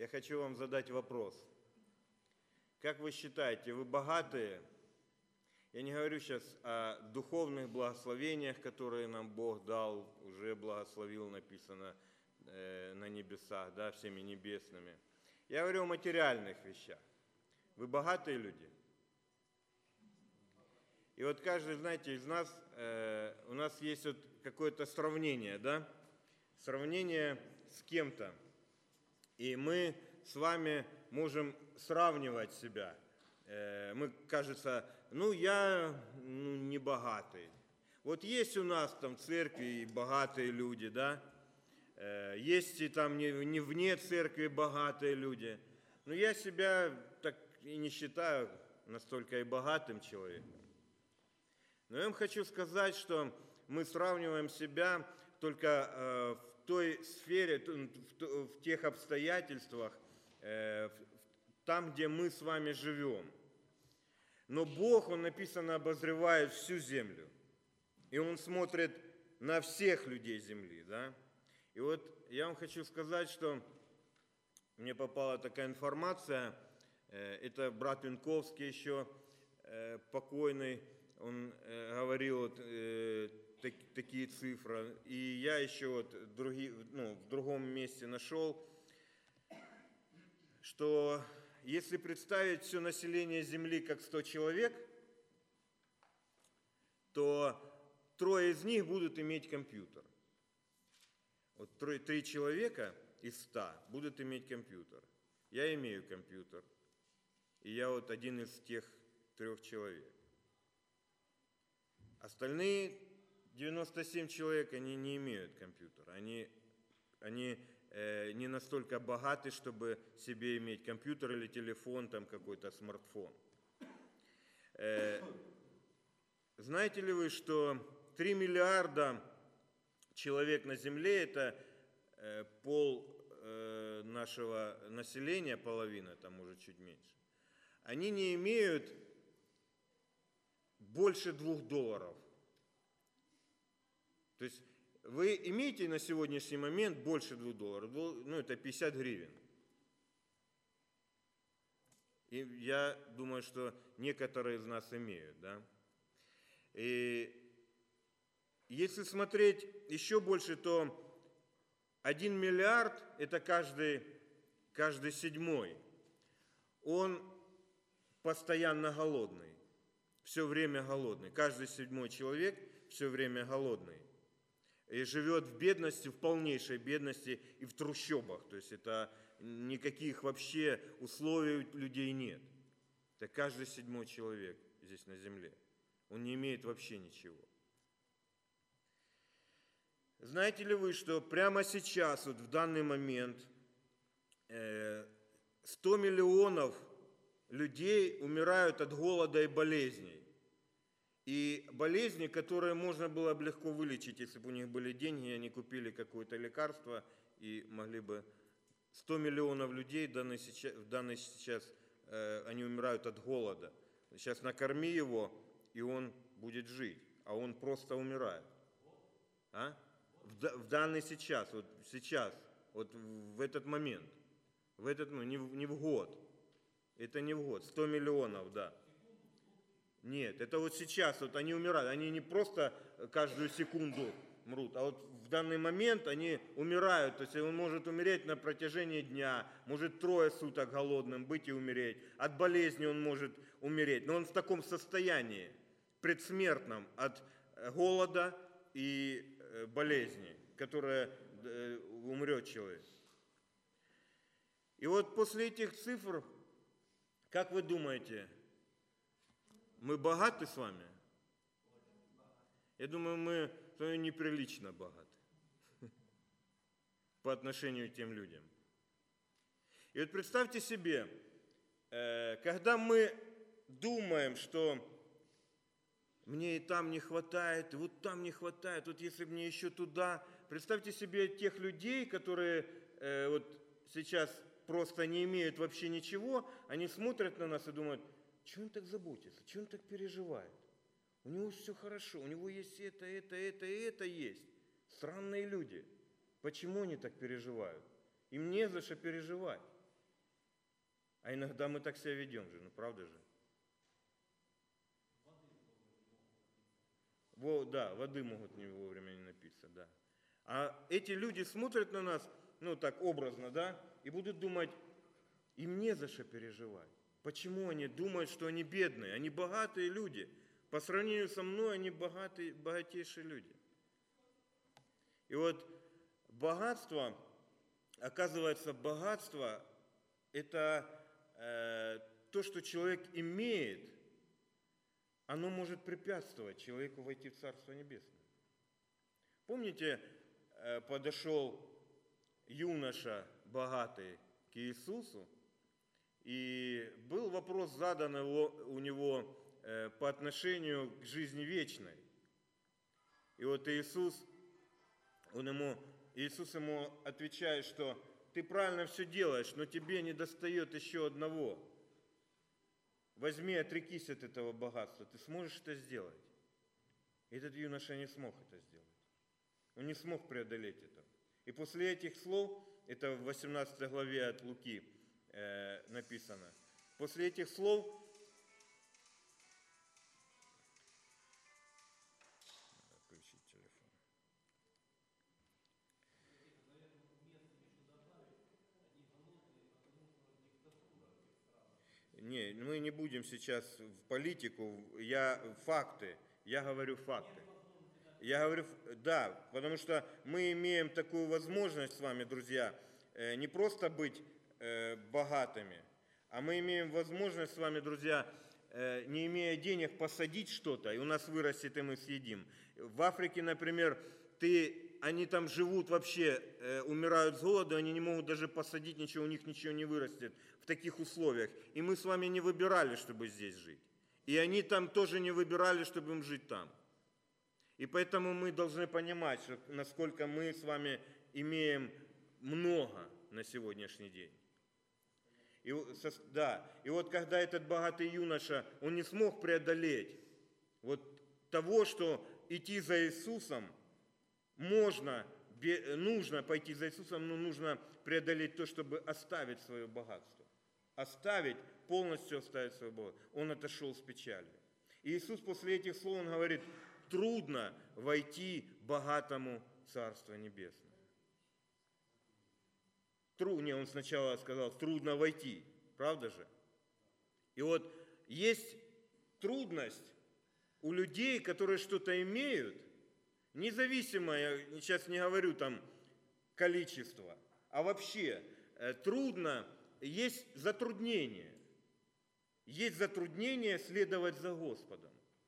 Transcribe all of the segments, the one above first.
Я хочу вам задать вопрос. Как вы считаете, вы богатые? Я не говорю сейчас о духовных благословениях, которые нам Бог дал, уже благословил, написано на небесах, да, всеми небесными. Я говорю о материальных вещах. Вы богатые люди? И вот каждый, знаете, из нас, у нас есть вот какое-то сравнение, да? Сравнение с кем-то. И мы с вами можем сравнивать себя. Мы, кажется, я не богатый. Вот есть у нас там в церкви и богатые люди, да? Есть и там не вне церкви богатые люди. Но я себя так и не считаю настолько и богатым человеком. Но я вам хочу сказать, что мы сравниваем себя только в той сфере, в тех обстоятельствах, там, где мы с вами живем. Но Бог, Он написано, обозревает всю землю. И Он смотрит на всех людей земли. Да? И вот я вам хочу сказать, что мне попала такая информация. Это брат Винковский еще покойный. Он говорил вот, такие цифры. И я еще вот в другом месте нашел, что если представить все население Земли как 100 человек, то 3 из них будут иметь компьютер. Вот 3 человека из 100 будут иметь компьютер. Я имею компьютер. И я вот один из тех 3 человек. Остальные 97 человек, они не имеют компьютера. Они не настолько богаты, чтобы себе иметь компьютер или телефон, там какой-то смартфон. Знаете ли вы, что 3 миллиарда человек на Земле, это пол нашего населения, половина, там может чуть меньше, они не имеют больше $2. То есть вы имеете на сегодняшний момент больше $2, это 50 гривен. И я думаю, что некоторые из нас имеют, да. И если смотреть еще больше, то 1 миллиард, это каждый 7-й, он постоянно голодный, все время голодный. Каждый 7-й человек все время голодный. И живет в бедности, в полнейшей бедности и в трущобах. То есть это никаких вообще условий у людей нет. Это каждый 7-й человек здесь на земле. Он не имеет вообще ничего. Знаете ли вы, что прямо сейчас, вот в данный момент, 100 миллионов людей умирают от голода и болезней. И болезни, которые можно было бы легко вылечить, если бы у них были деньги, и они купили какое-то лекарство и могли бы... 100 миллионов людей в данный сейчас они умирают от голода. Сейчас накорми его, и он будет жить, а он просто умирает. В данный сейчас, вот в этот момент, не в год. Это не в год, 100 миллионов, да. Нет, это вот сейчас, вот они умирают, они не просто каждую секунду мрут, а вот в данный момент они умирают, то есть он может умереть на протяжении дня, может 3 суток голодным быть и умереть, от болезни он может умереть, но он в таком состоянии, предсмертном, от голода и болезни, которая умрет человек. И вот после этих цифр, как вы думаете, мы богаты с вами? Я думаю, мы с вами неприлично богаты по отношению к тем людям. И вот представьте себе, когда мы думаем, что мне и там не хватает, и вот там не хватает, вот если бы мне еще туда. Представьте себе тех людей, которые вот сейчас просто не имеют вообще ничего, они смотрят на нас и думают, чего он так заботится, чего он так переживает? У него все хорошо, у него есть это и это есть. Странные люди. Почему они так переживают? Им не за что переживать. А иногда мы так себя ведем же, ну правда же? Да, воды могут не вовремя не напиться, да. А эти люди смотрят на нас, ну так образно, да, и будут думать, им не за что переживать. Почему они думают, что они бедные? Они богатые люди. По сравнению со мной они богатейшие люди. И вот богатство, оказывается, богатство – это то, что человек имеет, оно может препятствовать человеку войти в Царство Небесное. Помните, подошел юноша богатый к Иисусу, и был вопрос задан у него по отношению к жизни вечной. И вот Иисус ему отвечает, что ты правильно все делаешь, но тебе не достает еще одного. Возьми, отрекись от этого богатства, ты сможешь это сделать? И этот юноша не смог это сделать. Он не смог преодолеть это. И после этих слов, это в 18 главе от Луки написано, после этих слов включить телефон. Не, мы не будем сейчас в политику, я говорю факты. Я говорю, да, потому что мы имеем такую возможность с вами, друзья, не просто быть богатыми, а мы имеем возможность с вами, друзья, не имея денег, посадить что-то, и у нас вырастет, и мы съедим. В Африке, например, они там живут вообще, умирают с голоду, они не могут даже посадить ничего, у них ничего не вырастет в таких условиях. И мы с вами не выбирали, чтобы здесь жить. И они там тоже не выбирали, чтобы им жить там. И поэтому мы должны понимать, что насколько мы с вами имеем много на сегодняшний день. И вот когда этот богатый юноша, он не смог преодолеть вот того, что идти за Иисусом нужно пойти за Иисусом, но нужно преодолеть то, чтобы оставить свое богатство. Полностью оставить свое богатство. Он отошел с печалью. И Иисус после этих слов, он говорит, трудно войти богатому в Царство Небесное. Он сначала сказал, трудно войти, правда же? И вот есть трудность у людей, которые что-то имеют, независимо, я сейчас не говорю там количество, а вообще трудно, есть затруднение. Есть затруднение следовать за Господом.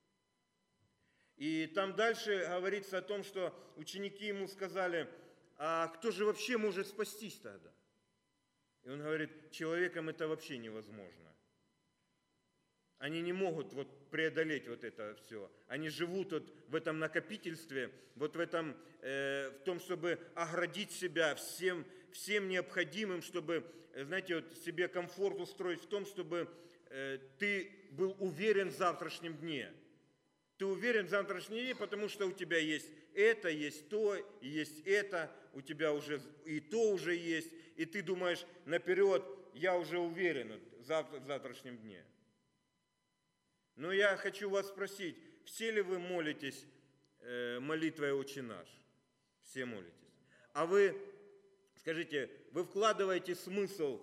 И там дальше говорится о том, что ученики ему сказали, а кто же вообще может спастись тогда? И он говорит, человеком это вообще невозможно. Они не могут преодолеть это все. Они живут в этом накопительстве, в том, чтобы оградить себя всем необходимым, чтобы, знаете, себе комфорт устроить в том, чтобы ты был уверен в завтрашнем дне. Ты уверен в завтрашнем дне, потому что у тебя есть это, есть то, есть это, у тебя уже и то уже есть, и ты думаешь наперед, я уже уверен в завтрашнем дне. Но я хочу вас спросить, все ли вы молитесь молитвой «Отче наш»? Все молитесь. А вы, скажите, вы вкладываете смысл,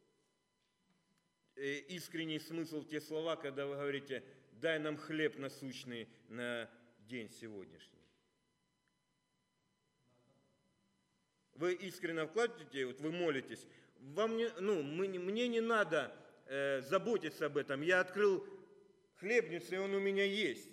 искренний смысл в те слова, когда вы говорите «дай нам хлеб насущный на день сегодняшний». Вы искренне вкладываете, вы молитесь. Мне не надо заботиться об этом. Я открыл хлебницу, и он у меня есть.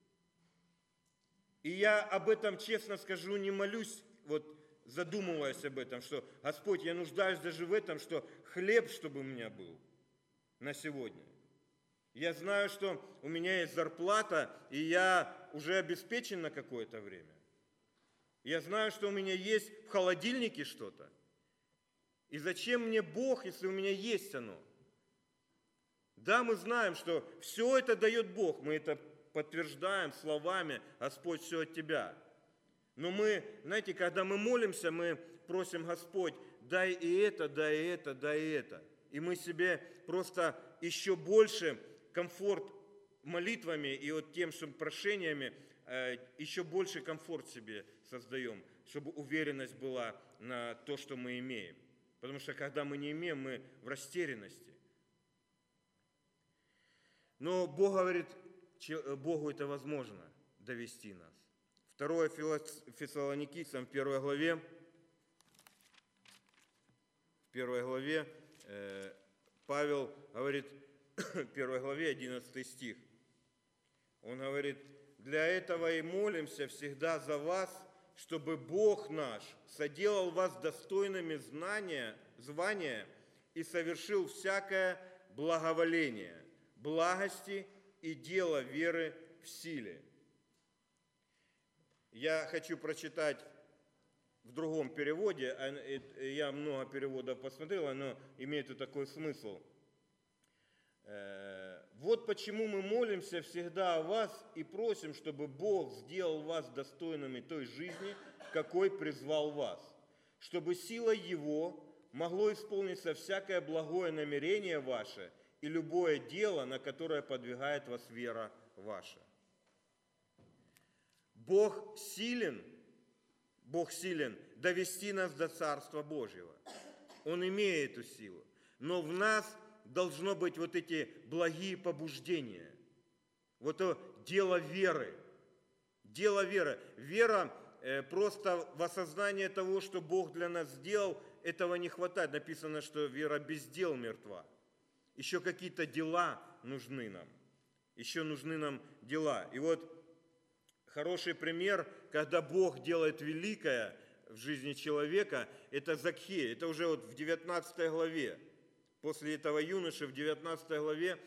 И я об этом, честно скажу, не молюсь, задумываясь об этом, что Господь, я нуждаюсь даже в этом, что хлеб, чтобы у меня был на сегодня. Я знаю, что у меня есть зарплата, и я уже обеспечен на какое-то время. Я знаю, что у меня есть в холодильнике что-то. И зачем мне Бог, если у меня есть оно? Да, мы знаем, что все это дает Бог. Мы это подтверждаем словами «Господь, все от Тебя». Но мы, знаете, когда мы молимся, мы просим Господь, дай и это, дай и это, дай и это. И мы себе просто еще больше комфорт молитвами и вот тем, что прошениями, еще больше комфорт себе создаем, чтобы уверенность была на то, что мы имеем. Потому что когда мы не имеем, мы в растерянности. Но Бог говорит, Богу это возможно довести нас. 2 Фессалоникийцам в 1 главе Павел говорит, в 1 главе 11 стих, он говорит, для этого и молимся всегда за вас, чтобы Бог наш соделал вас достойными звания и совершил всякое благоволение, благости и дело веры в силе. Я хочу прочитать в другом переводе, я много переводов посмотрел, оно имеет и такой смысл. Вот почему мы молимся всегда о вас и просим, чтобы Бог сделал вас достойными той жизни, какой призвал вас, чтобы силой Его могло исполниться всякое благое намерение ваше и любое дело, на которое подвигает вас вера ваша. Бог силен довести нас до Царства Божьего. Он имеет эту силу. Но в нас должно быть вот эти благие побуждения. Вот то дело веры. Дело веры. Вера просто в осознание того, что Бог для нас сделал, этого не хватает. Написано, что вера без дел мертва. Еще какие-то дела нужны нам. Еще нужны нам дела. И вот хороший пример, когда Бог делает великое в жизни человека, это Закхей. Это уже вот в 19 главе. После этого юноши в 19 главе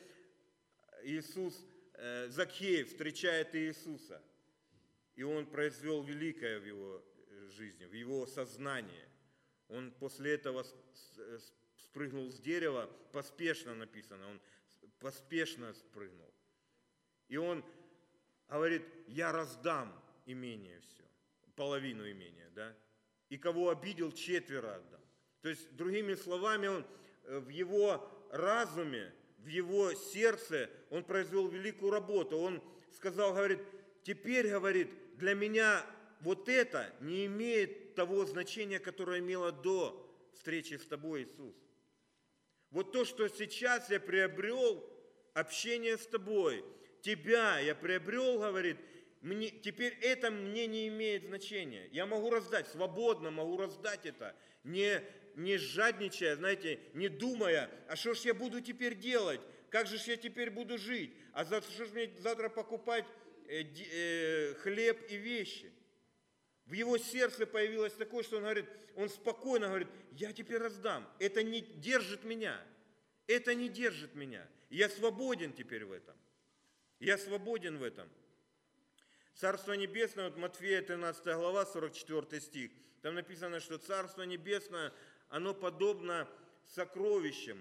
Закхей встречает Иисуса. И он произвел великое в его жизни, в его сознании. Он после этого спрыгнул с дерева, поспешно написано, он поспешно спрыгнул. И он говорит, я раздам имение все, половину имения, да? И кого обидел, 4 отдам. То есть, другими словами, он в его разуме, в его сердце, он произвел великую работу. Он сказал, говорит, теперь, говорит, для меня вот это не имеет того значения, которое имело до встречи с тобой, Иисус. Вот то, что сейчас я приобрел, общение с тобой, тебя я приобрел, говорит, теперь это мне не имеет значения. Я могу раздать, свободно могу раздать это, не жадничая, знаете, не думая, а что ж я буду теперь делать, как же я теперь буду жить, а что ж мне завтра покупать хлеб и вещи. В его сердце появилось такое, что он говорит, он спокойно говорит, я теперь раздам, это не держит меня, это не держит меня, я свободен теперь в этом, я свободен в этом. Царство Небесное, вот Матфея 13 глава, 44 стих, там написано, что Царство Небесное, оно подобно сокровищу,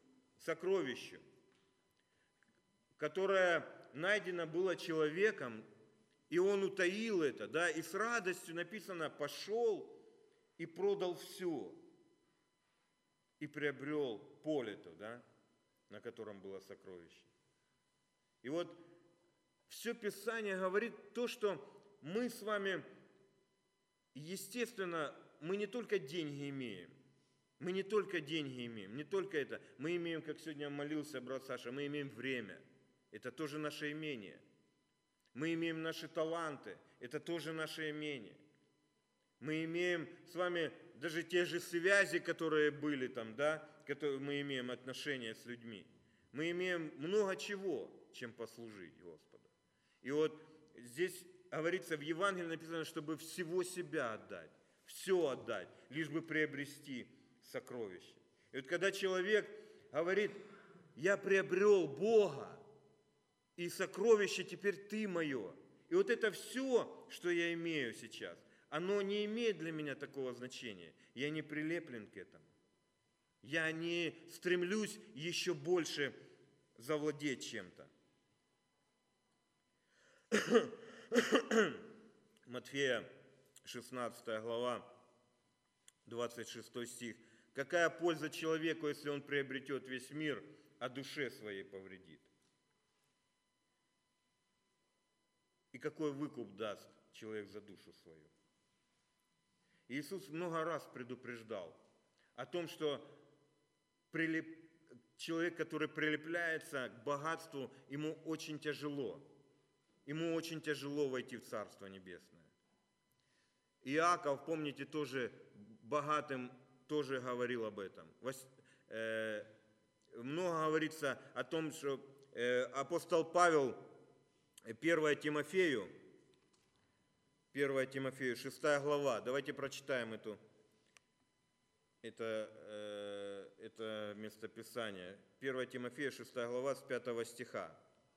которое найдено было человеком, и он утаил это, да, и с радостью написано, пошел и продал все, и приобрел поле то, да, на котором было сокровище. И вот все Писание говорит то, что мы с вами, естественно, мы не только деньги имеем, не только это, мы имеем, как сегодня молился брат Саша, мы имеем время, это тоже наше имение. Мы имеем наши таланты, это тоже наше имение. Мы имеем с вами даже те же связи, которые были там, да, которые мы имеем отношения с людьми. Мы имеем много чего, чем послужить Господу. И вот здесь говорится, в Евангелии написано, чтобы всего себя отдать, все отдать, лишь бы приобрести сокровище. И вот когда человек говорит, я приобрел Бога, и сокровище теперь ты мое. И вот это все, что я имею сейчас, оно не имеет для меня такого значения. Я не прилеплен к этому. Я не стремлюсь еще больше завладеть чем-то. Матфея 16 глава, 26 стих. Какая польза человеку, если он приобретет весь мир, а душе своей повредит? И какой выкуп даст человек за душу свою? Иисус много раз предупреждал о том, что человек, который прилепляется к богатству, ему очень тяжело. Ему очень тяжело войти в Царство Небесное. Иаков, помните, тоже богатым тоже говорил об этом. Много говорится о том, что апостол Павел, 1 Тимофею, 6 глава, давайте прочитаем это местописание. 1 Тимофея, 6 глава, с 5 стиха.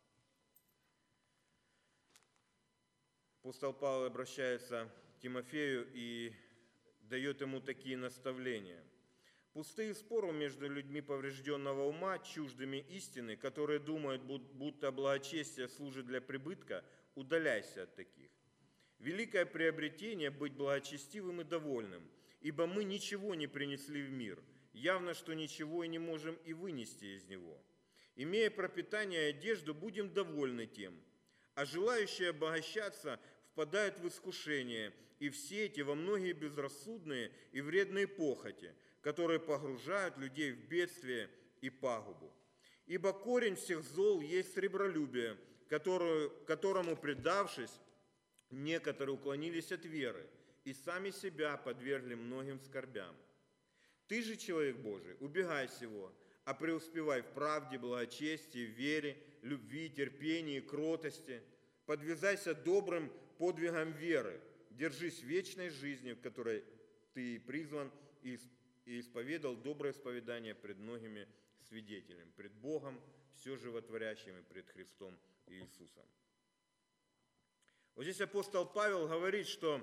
Апостол Павел обращается к Тимофею и дает ему такие наставления. «Пустые споры между людьми поврежденного ума, чуждыми истины, которые думают, будто благочестие служит для прибытка, удаляйся от таких. Великое приобретение – быть благочестивым и довольным, ибо мы ничего не принесли в мир, явно, что ничего и не можем и вынести из него. Имея пропитание и одежду, будем довольны тем, а желающие обогащаться впадают в искушение и в сети, во многие безрассудные и вредные похоти, которые погружают людей в бедствие и пагубу. Ибо корень всех зол есть сребролюбие, которому, предавшись, некоторые уклонились от веры и сами себя подвергли многим скорбям. Ты же, человек Божий, убегай сего, а преуспевай в правде, благочестии, вере, любви, терпении, кротости. Подвязайся добрым подвигом веры, держись вечной жизни, в которой ты призван и исповедал доброе исповедание пред многими свидетелями, пред Богом, все животворящим и пред Христом Иисусом». Вот здесь апостол Павел говорит, что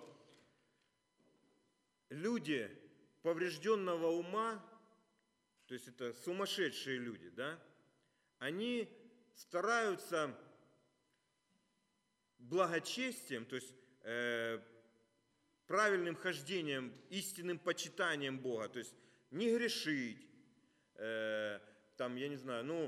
люди поврежденного ума, то есть это сумасшедшие люди, да, они стараются благочестием, то есть правильным хождением, истинным почитанием Бога, то есть не грешить, там, я не знаю,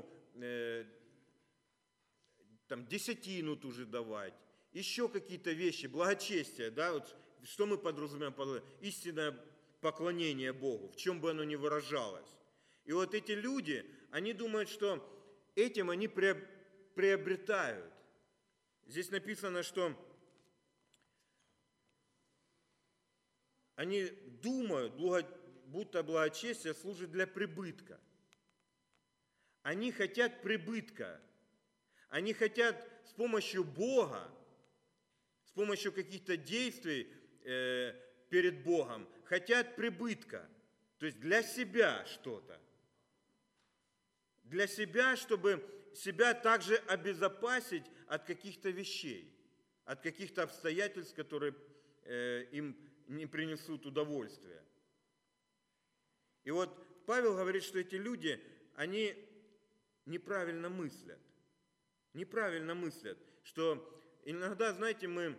там десятину ту же давать, еще какие-то вещи, благочестие, да, вот что мы подразумеваем под истинное поклонение Богу, в чем бы оно ни выражалось. И вот эти люди, они думают, что этим они приобретают. Здесь написано, что они думают, будто благочестие служит для прибытка. Они хотят прибытка. Они хотят с помощью Бога, с помощью каких-то действий перед Богом, хотят прибытка. То есть для себя что-то. Для себя, чтобы себя также обезопасить от каких-то вещей, от каких-то обстоятельств, которые им не принесут удовольствия. И вот Павел говорит, что эти люди, они неправильно мыслят. Неправильно мыслят, что иногда, знаете, мы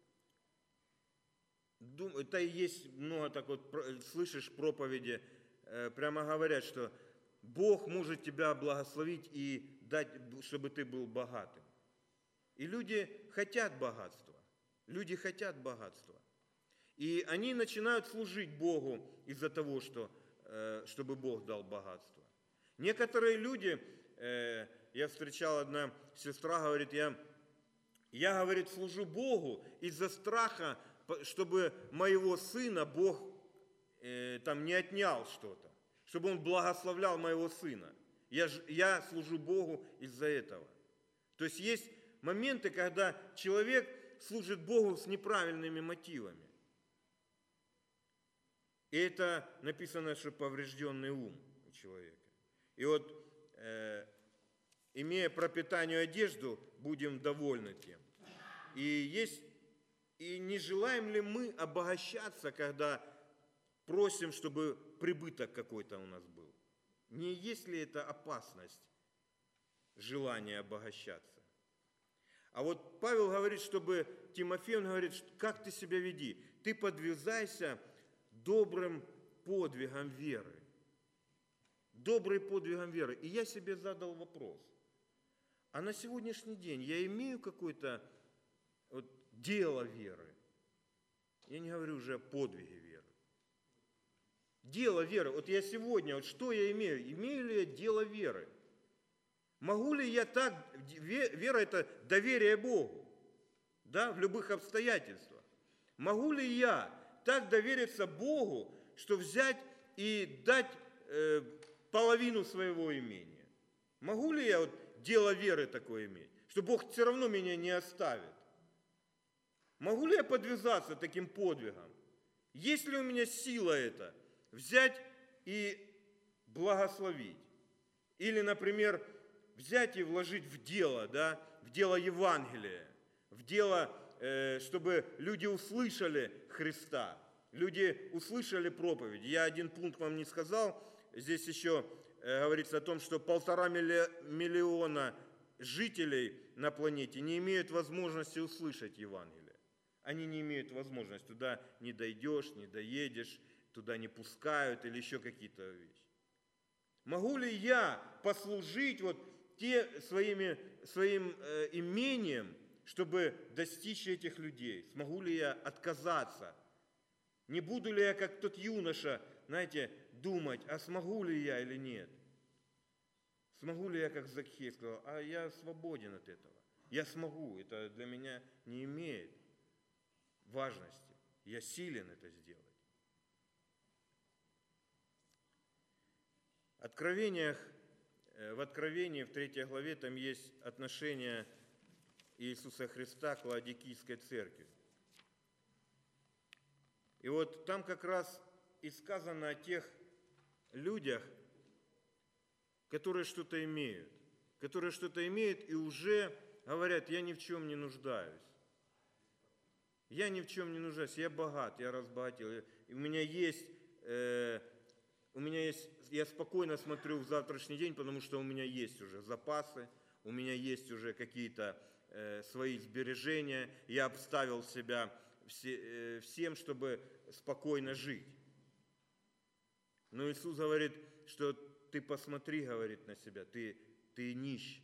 думаем, это и есть много так вот, слышишь проповеди, прямо говорят, что Бог может тебя благословить и дать, чтобы ты был богатым. И люди хотят богатства. Люди хотят богатства. И они начинают служить Богу из-за того, чтобы Бог дал богатство. Некоторые люди, я встречал, одна сестра говорит, я говорит, служу Богу из-за страха, чтобы моего сына Бог там не отнял что-то, чтобы он благословлял моего сына. Я служу Богу из-за этого. То есть есть моменты, когда человек служит Богу с неправильными мотивами. И это написано, что поврежденный ум у человека. И вот, имея пропитание и одежду, будем довольны тем. И не желаем ли мы обогащаться, когда просим, чтобы прибыток какой-то у нас был? Не есть ли это опасность, желание обогащаться? А вот Павел говорит, чтобы Тимофей, он говорит, как ты себя веди? Ты подвязайся добрым подвигом веры. добрый подвигом веры. И я себе задал вопрос. А на сегодняшний день я имею какое-то дело веры? Я не говорю уже о подвиге веры. Дело веры. Вот я сегодня, что я имею? Имею ли я дело веры? Могу ли я так, вера это доверие Богу, да, в любых обстоятельствах. Могу ли я так довериться Богу, что взять и дать половину своего имения? Могу ли я дело веры такое иметь, что Бог все равно меня не оставит? Могу ли я подвязаться таким подвигом? Есть ли у меня сила это взять и благословить? Или, например, взять и вложить в дело, да, в дело Евангелия, в дело, чтобы люди услышали Христа, люди услышали проповедь. Я один пункт вам не сказал, здесь еще говорится о том, что 1,5 миллиона жителей на планете не имеют возможности услышать Евангелие. Они не имеют возможности, туда не дойдешь, не доедешь, туда не пускают или еще какие-то вещи. Могу ли я послужить своим имением, чтобы достичь этих людей? Смогу ли я отказаться? Не буду ли я, как тот юноша, знаете, думать, а смогу ли я или нет? Смогу ли я, как Закхей сказал, а я свободен от этого. Я смогу, это для меня не имеет важности. Я силен это сделать. В Откровении, в 3 главе, там есть отношение Иисуса Христа к Лаодикийской церкви. И вот там как раз и сказано о тех людях, которые что-то имеют. Которые что-то имеют и уже говорят, я ни в чем не нуждаюсь. Я ни в чем не нуждаюсь, я богат, я разбогател. И у меня есть, я спокойно смотрю в завтрашний день, потому что у меня есть уже запасы, у меня есть уже какие-то свои сбережения, я обставил себя всем, чтобы спокойно жить. Но Иисус говорит, что ты посмотри, говорит, на себя, ты нищ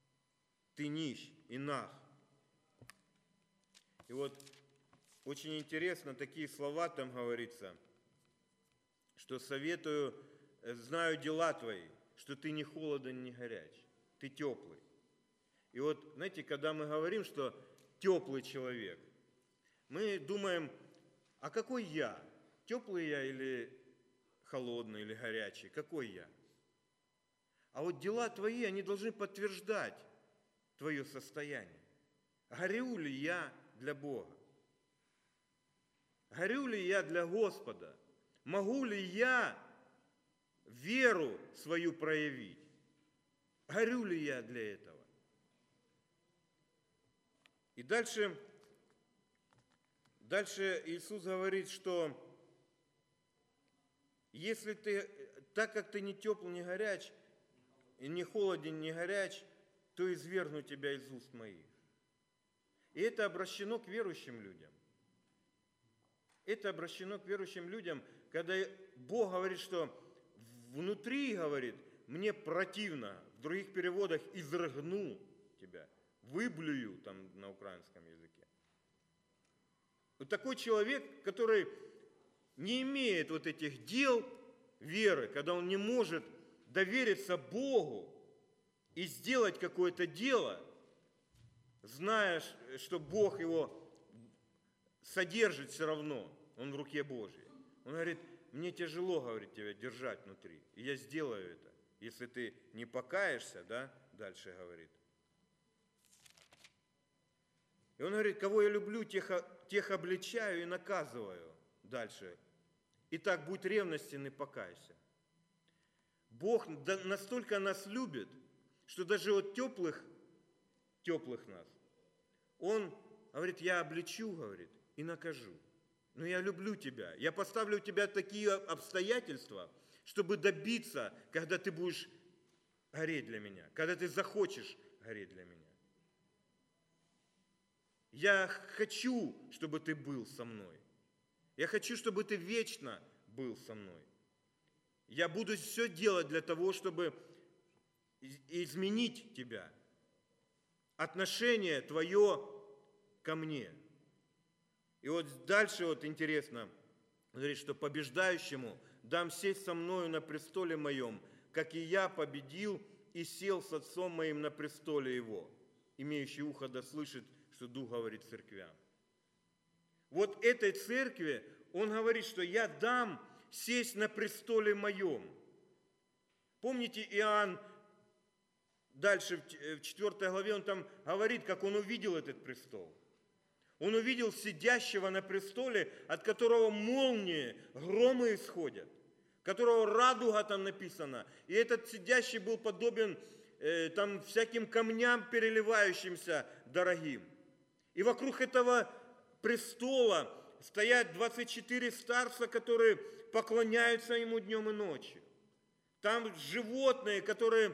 и наг. И вот очень интересно, такие слова там говорится, что советую, знаю дела твои, что ты не холоден, не горяч, ты теплый. И вот, знаете, когда мы говорим, что теплый человек, мы думаем, а какой я? Теплый я или холодный, или горячий? Какой я? А вот дела твои, они должны подтверждать твое состояние. Горю ли я для Бога? Горю ли я для Господа? Могу ли я веру свою проявить? Горю ли я для этого? И дальше Иисус говорит, что если ты, так как ты не тепл, не горяч, и не холоден, не горяч, то извергну тебя из уст моих. И это обращено к верующим людям. Это обращено к верующим людям, когда Бог говорит, что внутри, говорит, мне противно, в других переводах, изрыгну тебя, выблюю, там на украинском языке. Вот такой человек, который не имеет вот этих дел веры, когда он не может довериться Богу и сделать какое-то дело, зная, что Бог его содержит все равно, он в руке Божьей. Он говорит, мне тяжело, говорит, тебя держать внутри, и я сделаю это, если ты не покаешься, да, дальше говорит. И он говорит, кого я люблю, тех обличаю и наказываю. Дальше. Итак, будь ревностен и покайся. Бог настолько нас любит, что даже от теплых нас, Он говорит, я обличу, говорит, и накажу. Но я люблю тебя. Я поставлю у тебя такие обстоятельства, чтобы добиться, когда ты будешь гореть для меня, когда ты захочешь гореть для меня. Я хочу, чтобы ты был со мной. Я хочу, чтобы ты вечно был со мной. Я буду все делать для того, чтобы изменить тебя. Отношение твое ко мне. И вот дальше вот интересно, говорит, что побеждающему дам сесть со мною на престоле моем, как и я победил и сел с отцом моим на престоле его. Имеющий ухо да слышит, что Дух говорит церквям. Вот этой церкви он говорит, что я дам сесть на престоле моем. Помните, Иоанн дальше в 4 главе, он там говорит, как он увидел этот престол. Он увидел сидящего на престоле, от которого молнии, громы исходят, которого радуга там написана. И этот сидящий был подобен там всяким камням, переливающимся дорогим. И вокруг этого престола стоят 24 старца, которые поклоняются ему днем и ночью. Там животные, которые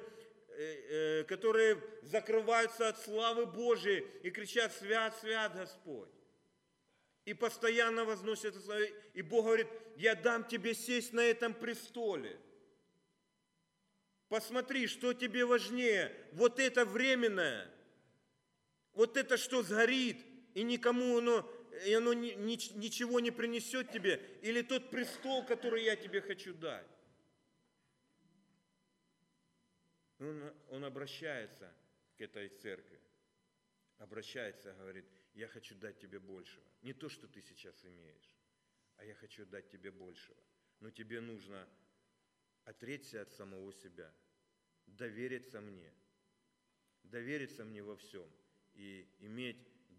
закрываются от славы Божией и кричат: «Свят, свят Господь!» И постоянно возносят славу. И Бог говорит: «Я дам тебе сесть на этом престоле». Посмотри, что тебе важнее. Вот это временное, вот это, что сгорит, и никому оно ничего не принесет тебе, или тот престол, который я тебе хочу дать. Он обращается к этой церкви, обращается, говорит: я хочу дать тебе большего. Не то, что ты сейчас имеешь, а я хочу дать тебе большего. Но тебе нужно отречься от самого себя, довериться мне во всем и иметь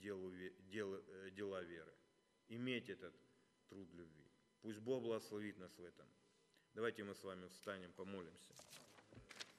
дела веры, иметь этот труд любви. Пусть Бог благословит нас в этом. Давайте мы с вами встанем, помолимся.